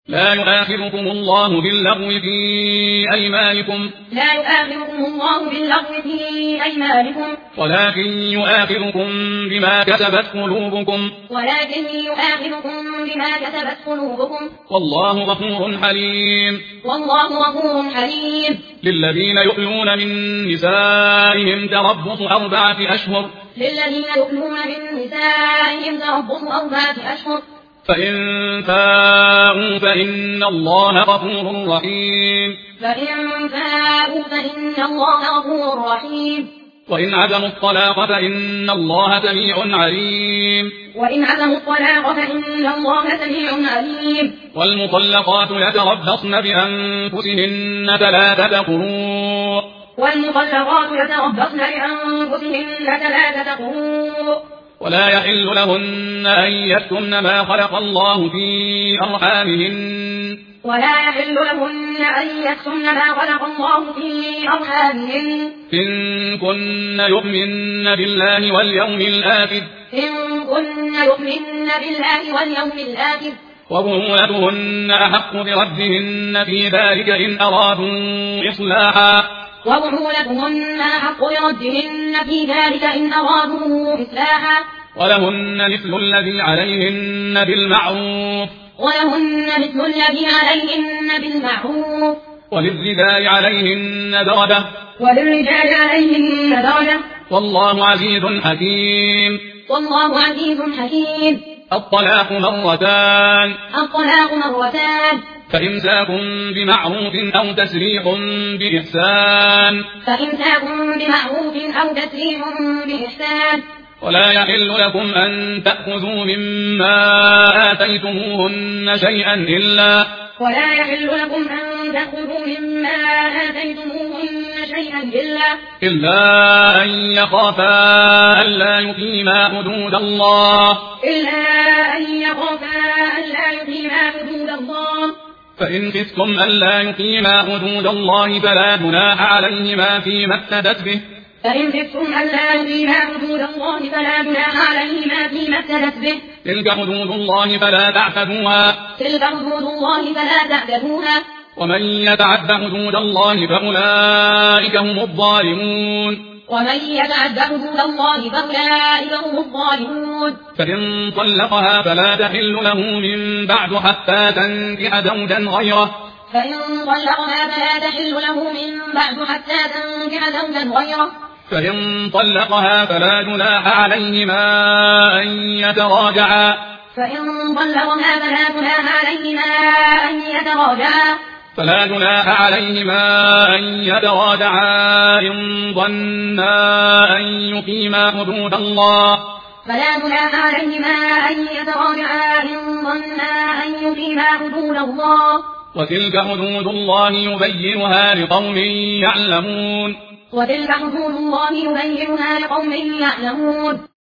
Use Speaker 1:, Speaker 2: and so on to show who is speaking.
Speaker 1: لا يؤاخذكم الله باللغو في أيمانكم ولكن يؤاخذكم بما كسبت قلوبكم والله غفور حليم للذين يؤلون من نسائهم تربص 4 أشهر فإن فاءوا فإن الله غفور رحيم وإن عزموا الطلاق فإن الله سميع عليم والمطلقات يتربصن بأنفسهن 3 قروء ولا يحل لهن أن يكتمن ما خلق الله في أرحامهن إن كن يؤمن بالله واليوم الآخر وبعولتهن أحق بردهن في ذلك إن أرادوا إصلاحا ولهن مثل الذي عليهن بالمعروف وللرجال عليهن درجة والله عزيز حكيم الطلاق مرتان فإمساك بمعروف أو تسريح بإحسان ولا يحل لكم أن تأخذوا مما آتيتموهن شيئا إلا أن يخافا ألا يقيما حدود الله فإن خفتم ألا يقيما حدود الله فلا جناح عليهما فيما افتدت به تلك حدود الله فلا تعتدوها ومن يتعد حدود الله فأولئك هم الظالمون فإن طلقها فلا تحل له من بعد حتى تنكح زوجا غيره فإن طلقها فلا جناح عليهما أن يتراجعا إن ظنا أن يقيما حدود الله وتلك حدود الله يبينها لقوم يعلمون